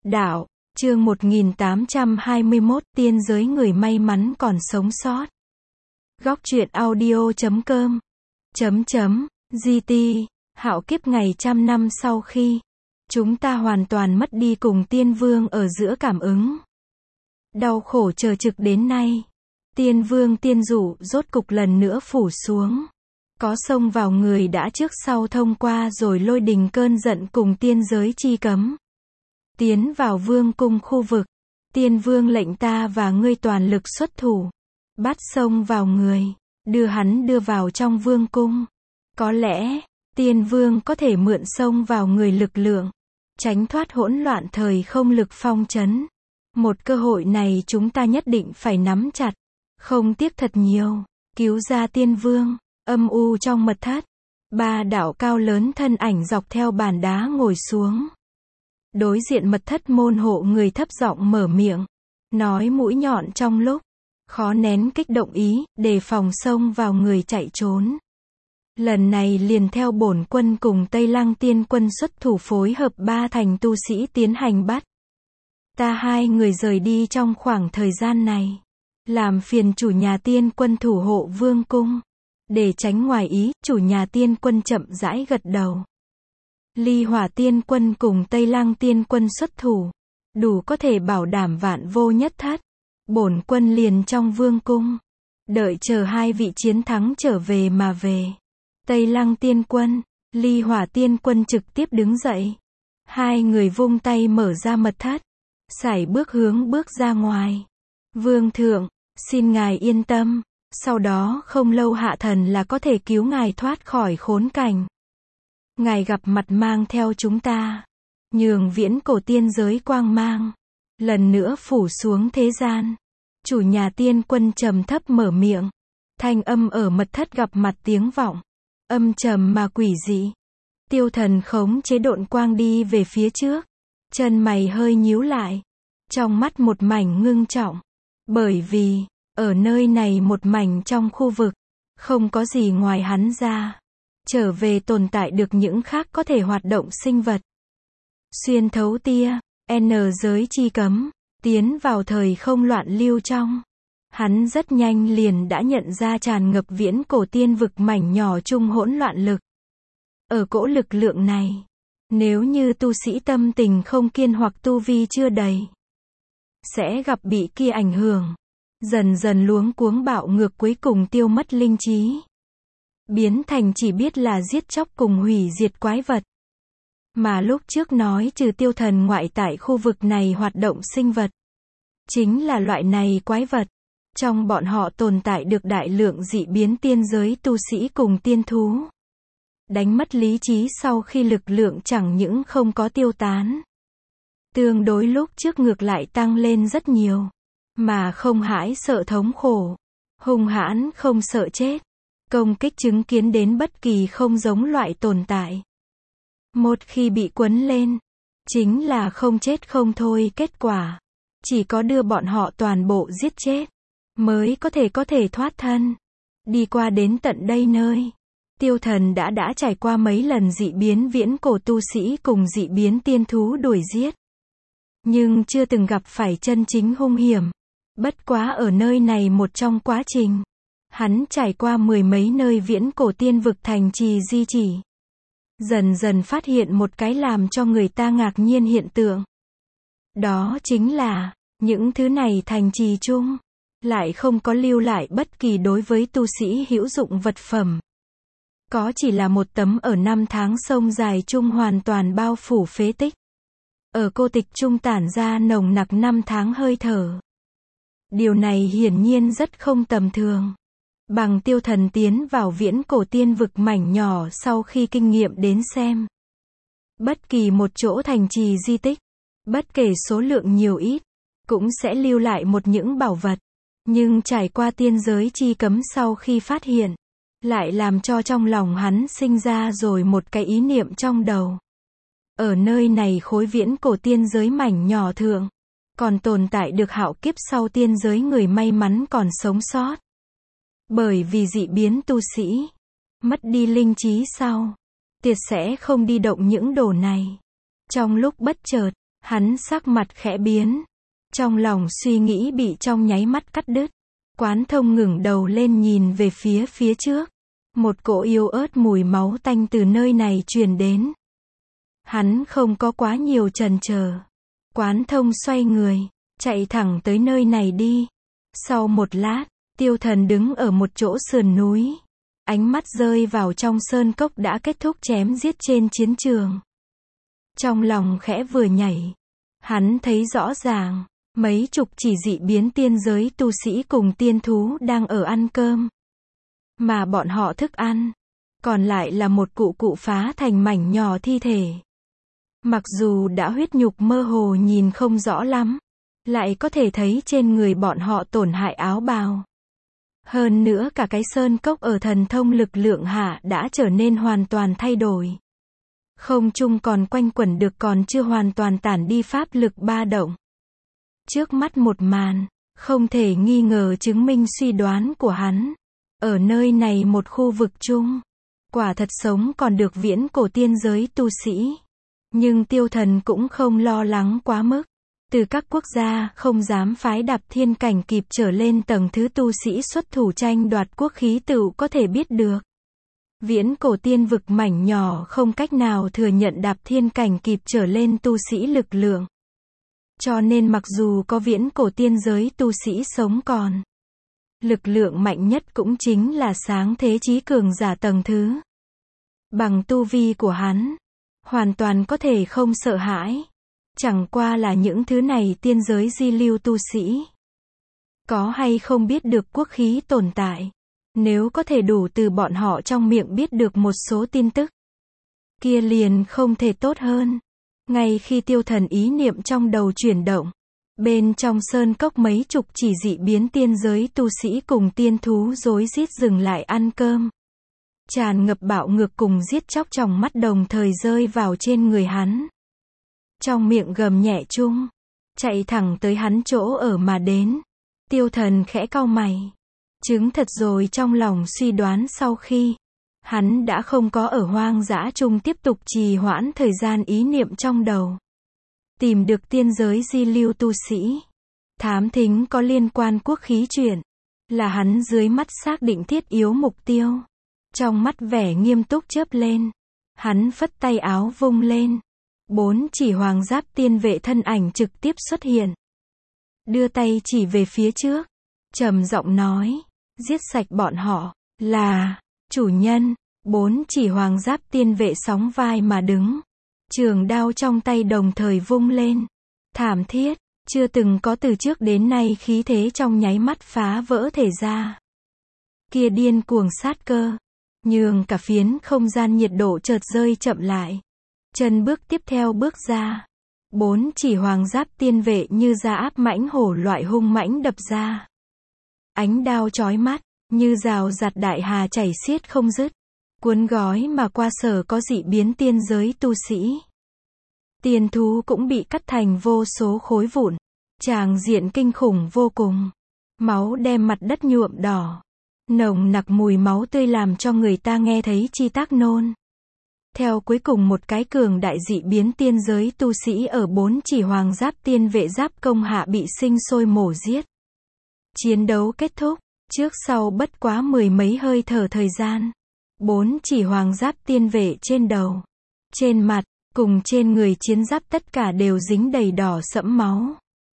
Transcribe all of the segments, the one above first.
Đạo, chương 1821, tiên giới người may mắn còn sống sót. Góc truyện audio.com GT, hạo kiếp ngày trăm năm sau khi chúng ta hoàn toàn mất đi cùng tiên vương ở giữa cảm ứng. Đau khổ chờ trực đến nay. Tiên vương tiên dụ rốt cục lần nữa phủ xuống. Có xông vào người đã trước sau thông qua rồi lôi đình cơn giận cùng tiên giới chi cấm. Tiến vào vương cung khu vực. Tiên vương lệnh ta và ngươi toàn lực xuất thủ. Bắt xông vào người. Đưa hắn đưa vào trong vương cung. Có lẽ, tiên vương có thể mượn xông vào người lực lượng. Tránh thoát hỗn loạn thời không lực phong trấn. Một cơ hội này chúng ta nhất định phải nắm chặt. Không tiếc thật nhiều. Cứu ra tiên vương. Âm u trong mật thất. Ba đạo cao lớn thân ảnh dọc theo bàn đá ngồi xuống. Đối diện mật thất môn hộ người thấp giọng mở miệng. Nói mũi nhọn trong lúc. Khó nén kích động ý, đề phòng xông vào người chạy trốn. Lần này liền theo bổn quân cùng Tây Lăng tiên quân xuất thủ phối hợp ba thành tu sĩ tiến hành bắt. Ta hai người rời đi trong khoảng thời gian này. Làm phiền chủ nhà tiên quân thủ hộ vương cung. Để tránh ngoài ý, chủ nhà tiên quân chậm rãi gật đầu. Ly Hỏa tiên quân cùng Tây Lăng tiên quân xuất thủ. Đủ có thể bảo đảm vạn vô nhất thất. Bổn quân liền trong vương cung. Đợi chờ hai vị chiến thắng trở về mà về. Tây Lăng tiên quân, Ly Hỏa tiên quân trực tiếp đứng dậy. Hai người vung tay mở ra mật thất. Sải bước hướng bước ra ngoài. Vương thượng, xin ngài yên tâm. Sau đó không lâu hạ thần là có thể cứu ngài thoát khỏi khốn cảnh. Ngài gặp mặt mang theo chúng ta. Nhường viễn cổ tiên giới quang mang. Lần nữa phủ xuống thế gian. Chủ nhà tiên quân trầm thấp mở miệng. Thanh âm ở mật thất gặp mặt tiếng vọng. Âm trầm mà quỷ dị. Tiêu thần khống chế độn quang đi về phía trước. Chân mày hơi nhíu lại. Trong mắt một mảnh ngưng trọng. Bởi vì, ở nơi này một mảnh trong khu vực. Không có gì ngoài hắn ra. Trở về tồn tại được những khác có thể hoạt động sinh vật. Xuyên thấu tia, N giới chi cấm. Tiến vào thời không loạn lưu trong. Hắn rất nhanh liền đã nhận ra tràn ngập viễn cổ tiên vực mảnh nhỏ chung hỗn loạn lực. Ở cỗ lực lượng này, nếu như tu sĩ tâm tình không kiên hoặc tu vi chưa đầy, sẽ gặp bị kia ảnh hưởng. Dần dần luống cuống bạo ngược cuối cùng tiêu mất linh trí. Biến thành chỉ biết là giết chóc cùng hủy diệt quái vật. Mà lúc trước nói trừ tiêu thần ngoại tại khu vực này hoạt động sinh vật. Chính là loại này quái vật. Trong bọn họ tồn tại được đại lượng dị biến tiên giới tu sĩ cùng tiên thú. Đánh mất lý trí sau khi lực lượng chẳng những không có tiêu tán. Tương đối lúc trước ngược lại tăng lên rất nhiều. Mà không hãi sợ thống khổ. Hung hãn không sợ chết. Công kích chứng kiến đến bất kỳ không giống loại tồn tại. Một khi bị quấn lên, chính là không chết không thôi kết quả. Chỉ có đưa bọn họ toàn bộ giết chết, mới có thể thoát thân. Đi qua đến tận đây nơi. Tiêu thần đã trải qua mấy lần dị biến viễn cổ tu sĩ cùng dị biến tiên thú đuổi giết. Nhưng chưa từng gặp phải chân chính hung hiểm. Bất quá ở nơi này một trong quá trình. Hắn trải qua mười mấy nơi viễn cổ tiên vực thành trì di chỉ. Dần dần phát hiện một cái làm cho người ta ngạc nhiên hiện tượng. Đó chính là, những thứ này thành trì chung, lại không có lưu lại bất kỳ đối với tu sĩ hữu dụng vật phẩm. Có chỉ là một tấm ở năm tháng sông dài chung hoàn toàn bao phủ phế tích. Ở cô tịch chung tản ra nồng nặc năm tháng hơi thở. Điều này hiển nhiên rất không tầm thường. Bằng tiêu thần tiến vào viễn cổ tiên vực mảnh nhỏ sau khi kinh nghiệm đến xem. Bất kỳ một chỗ thành trì di tích, bất kể số lượng nhiều ít, cũng sẽ lưu lại một những bảo vật. Nhưng trải qua tiên giới chi cấm sau khi phát hiện, lại làm cho trong lòng hắn sinh ra rồi một cái ý niệm trong đầu. Ở nơi này khối viễn cổ tiên giới mảnh nhỏ thượng, còn tồn tại được hạo kiếp sau tiên giới người may mắn còn sống sót. Bởi vì dị biến tu sĩ, mất đi linh trí sau, tuyệt sẽ không đi động những đồ này. Trong lúc bất chợt, Hắn sắc mặt khẽ biến. Trong lòng suy nghĩ bị trong nháy mắt cắt đứt. Quán Thông ngẩng đầu lên nhìn về phía trước. Một cỗ yếu ớt mùi máu tanh từ nơi này truyền đến. Hắn không có quá nhiều chần chờ. Quán Thông xoay người, chạy thẳng tới nơi này đi. Sau một lát, Tiêu Thần đứng ở một chỗ sườn núi. Ánh mắt rơi vào trong sơn cốc đã kết thúc chém giết trên chiến trường. Trong lòng khẽ vừa nhảy. Hắn thấy rõ ràng, mấy chục chỉ dị biến tiên giới tu sĩ cùng tiên thú đang ở ăn cơm. Mà bọn họ thức ăn, còn lại là một cụ phá thành mảnh nhỏ thi thể. Mặc dù đã huyết nhục mơ hồ nhìn không rõ lắm, lại có thể thấy trên người bọn họ tổn hại áo bào. Hơn nữa cả cái sơn cốc ở thần thông lực lượng hạ đã trở nên hoàn toàn thay đổi. Không trung còn quanh quẩn được còn chưa hoàn toàn tản đi pháp lực ba động. Trước mắt một màn, không thể nghi ngờ chứng minh suy đoán của hắn. Ở nơi này một khu vực chung, quả thật sống còn được viễn cổ tiên giới tu sĩ. Nhưng Tiêu Thần cũng không lo lắng quá mức. Từ các quốc gia không dám phái đạp thiên cảnh kịp trở lên tầng thứ tu sĩ xuất thủ tranh đoạt quốc khí tựu có thể biết được. Viễn cổ tiên vực mảnh nhỏ không cách nào thừa nhận đạp thiên cảnh kịp trở lên tu sĩ lực lượng. Cho nên mặc dù có viễn cổ tiên giới tu sĩ sống còn, lực lượng mạnh nhất cũng chính là sáng thế chí cường giả tầng thứ. Bằng tu vi của hắn, hoàn toàn có thể không sợ hãi. Chẳng qua là những thứ này tiên giới di lưu tu sĩ. Có hay không biết được quốc khí tồn tại. Nếu có thể đủ từ bọn họ trong miệng biết được một số tin tức, kia liền không thể tốt hơn. Ngay khi Tiêu Thần ý niệm trong đầu chuyển động, bên trong sơn cốc mấy chục chỉ dị biến tiên giới tu sĩ cùng tiên thú rối rít dừng lại ăn cơm. Tràn ngập bạo ngược cùng giết chóc trong mắt đồng thời rơi vào trên người hắn. Trong miệng gầm nhẹ chung, chạy thẳng tới hắn chỗ ở mà đến. Tiêu Thần khẽ cau mày. Chứng thật rồi trong lòng suy đoán sau khi hắn đã không có ở hoang dã chung tiếp tục trì hoãn thời gian ý niệm trong đầu. Tìm được tiên giới di lưu tu sĩ. Thám thính có liên quan quốc khí chuyện. Là hắn dưới mắt xác định thiết yếu mục tiêu. Trong mắt vẻ nghiêm túc chớp lên. Hắn phất tay áo vung lên. 4 chỉ hoàng giáp tiên vệ thân ảnh trực tiếp xuất hiện. Đưa tay chỉ về phía trước. Trầm giọng nói. Giết sạch bọn họ. Là. Chủ nhân. 4 chỉ hoàng giáp tiên vệ sóng vai mà đứng. Trường đao trong tay đồng thời vung lên. Thảm thiết. Chưa từng có từ trước đến nay khí thế trong nháy mắt phá vỡ thể ra. Kia điên cuồng sát cơ. Nhường cả phiến không gian nhiệt độ chợt rơi chậm lại. Chân bước tiếp theo bước ra. 4 chỉ hoàng giáp tiên vệ như da áp mãnh hổ loại hung mãnh đập ra. Ánh đao chói mắt, như rào rạt đại hà chảy xiết không dứt. Cuốn gói mà qua sở có dị biến tiên giới tu sĩ. Tiên thú cũng bị cắt thành vô số khối vụn. Tràng diện kinh khủng vô cùng. Máu đem mặt đất nhuộm đỏ. Nồng nặc mùi máu tươi làm cho người ta nghe thấy chi tác nôn. Theo cuối cùng một cái cường đại dị biến tiên giới tu sĩ ở 4 chỉ hoàng giáp tiên vệ giáp công hạ bị sinh sôi mổ giết. Chiến đấu kết thúc, trước sau bất quá 10 mấy hơi thở thời gian. 4 chỉ hoàng giáp tiên vệ trên đầu, trên mặt, cùng trên người chiến giáp tất cả đều dính đầy đỏ sẫm máu.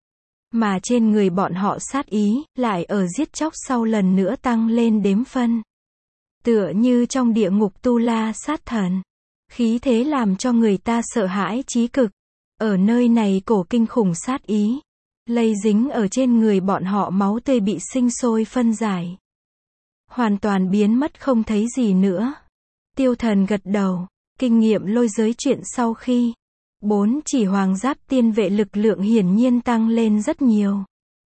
Mà trên người bọn họ sát ý, lại ở giết chóc sau lần nữa tăng lên đếm phân. Tựa như trong địa ngục tu la sát thần. Khí thế làm cho người ta sợ hãi chí cực. Ở nơi này cổ kinh khủng sát ý. Lây dính ở trên người bọn họ máu tươi bị sinh sôi phân giải. Hoàn toàn biến mất không thấy gì nữa. Tiêu Thần gật đầu. Kinh nghiệm lôi giới chuyện sau khi 4 chỉ hoàng giáp tiên vệ lực lượng hiển nhiên tăng lên rất nhiều.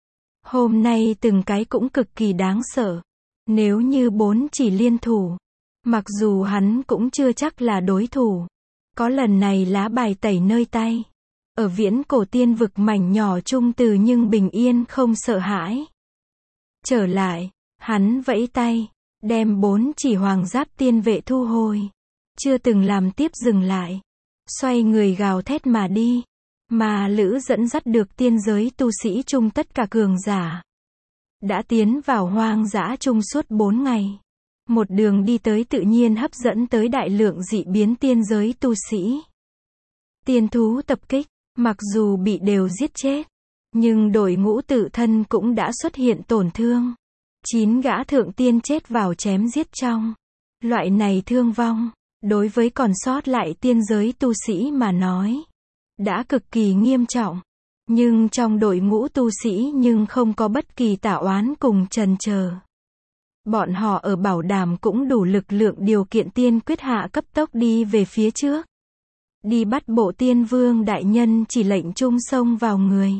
Hôm nay từng cái cũng cực kỳ đáng sợ. Nếu như 4 chỉ liên thủ, mặc dù hắn cũng chưa chắc là đối thủ. Có lần này lá bài tẩy nơi tay. Ở viễn cổ tiên vực mảnh nhỏ trung từ nhưng bình yên không sợ hãi. Trở lại, hắn vẫy tay, đem 4 chỉ hoàng giáp tiên vệ thu hồi. Chưa từng làm tiếp dừng lại. Xoay người gào thét mà đi. Ma Lữ dẫn dắt được tiên giới tu sĩ chung tất cả cường giả. Đã tiến vào hoang dã chung suốt 4 ngày. Một đường đi tới tự nhiên hấp dẫn tới đại lượng dị biến tiên giới tu sĩ. Tiên thú tập kích, mặc dù bị đều giết chết, nhưng đội ngũ tự thân cũng đã xuất hiện tổn thương. 9 gã thượng tiên chết vào chém giết trong. Loại này thương vong, đối với còn sót lại tiên giới tu sĩ mà nói, đã cực kỳ nghiêm trọng. Nhưng trong đội ngũ tu sĩ nhưng không có bất kỳ tả oán cùng chần chờ. Bọn họ ở bảo đảm cũng đủ lực lượng điều kiện tiên quyết hạ cấp tốc đi về phía trước. Đi bắt bộ tiên vương đại nhân chỉ lệnh chung xông vào người.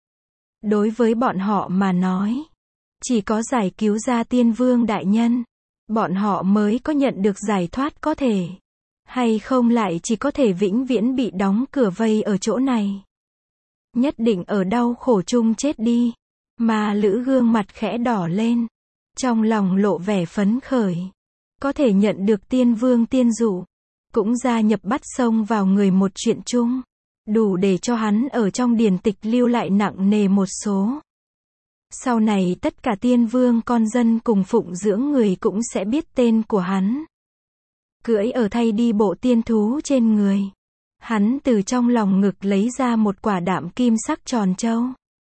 Đối với bọn họ mà nói, chỉ có giải cứu ra tiên vương đại nhân, bọn họ mới có nhận được giải thoát có thể. Hay không lại chỉ có thể vĩnh viễn bị đóng cửa vây ở chỗ này. Nhất định ở đau khổ chung chết đi. Ma Lữ gương mặt khẽ đỏ lên. Trong lòng lộ vẻ phấn khởi. Có thể nhận được tiên vương tiên dụ. Cũng gia nhập bắt xông vào người một chuyện chung. Đủ để cho hắn ở trong điển tịch lưu lại nặng nề một số. Sau này tất cả tiên vương con dân cùng phụng dưỡng người cũng sẽ biết tên của hắn. Cưỡi ở thay đi bộ tiên thú trên người. Hắn từ trong lòng ngực lấy ra một quả đạm kim sắc tròn trâu.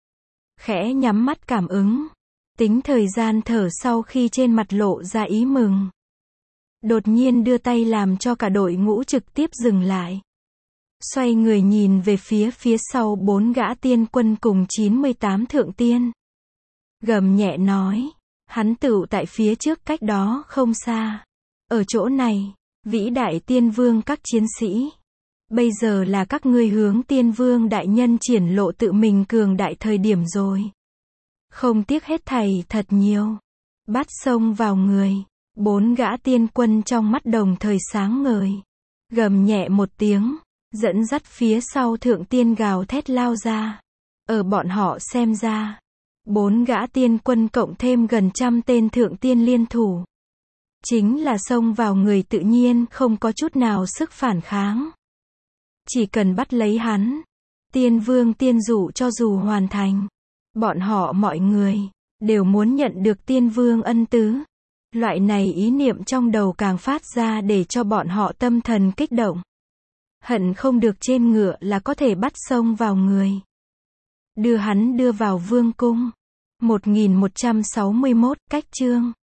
Khẽ nhắm mắt cảm ứng. Tính thời gian thở sau khi trên mặt lộ ra ý mừng. Đột nhiên đưa tay làm cho cả đội ngũ trực tiếp dừng lại. Xoay người nhìn về phía sau 4 gã tiên quân cùng 98 thượng tiên. Gầm nhẹ nói. Hắn tựu tại phía trước cách đó không xa. Ở chỗ này, vĩ đại tiên vương các chiến sĩ. Bây giờ là các ngươi hướng tiên vương đại nhân triển lộ tự mình cường đại thời điểm rồi. Không tiếc hết thảy thật nhiều. Bắt xông vào người. 4 gã tiên quân trong mắt đồng thời sáng ngời. Gầm nhẹ một tiếng. Dẫn dắt phía sau thượng tiên gào thét lao ra. Ở bọn họ xem ra. 4 gã tiên quân cộng thêm gần 100 tên thượng tiên liên thủ. Chính là xông vào người tự nhiên không có chút nào sức phản kháng. Chỉ cần bắt lấy hắn. Tiên vương tiên dụ cho dù hoàn thành. Bọn họ mọi người đều muốn nhận được tiên vương ân tứ. Loại này ý niệm trong đầu càng phát ra để cho bọn họ tâm thần kích động. Hận không được trên ngựa là có thể bắt xông vào người. Đưa hắn đưa vào vương cung. 1161 cách chương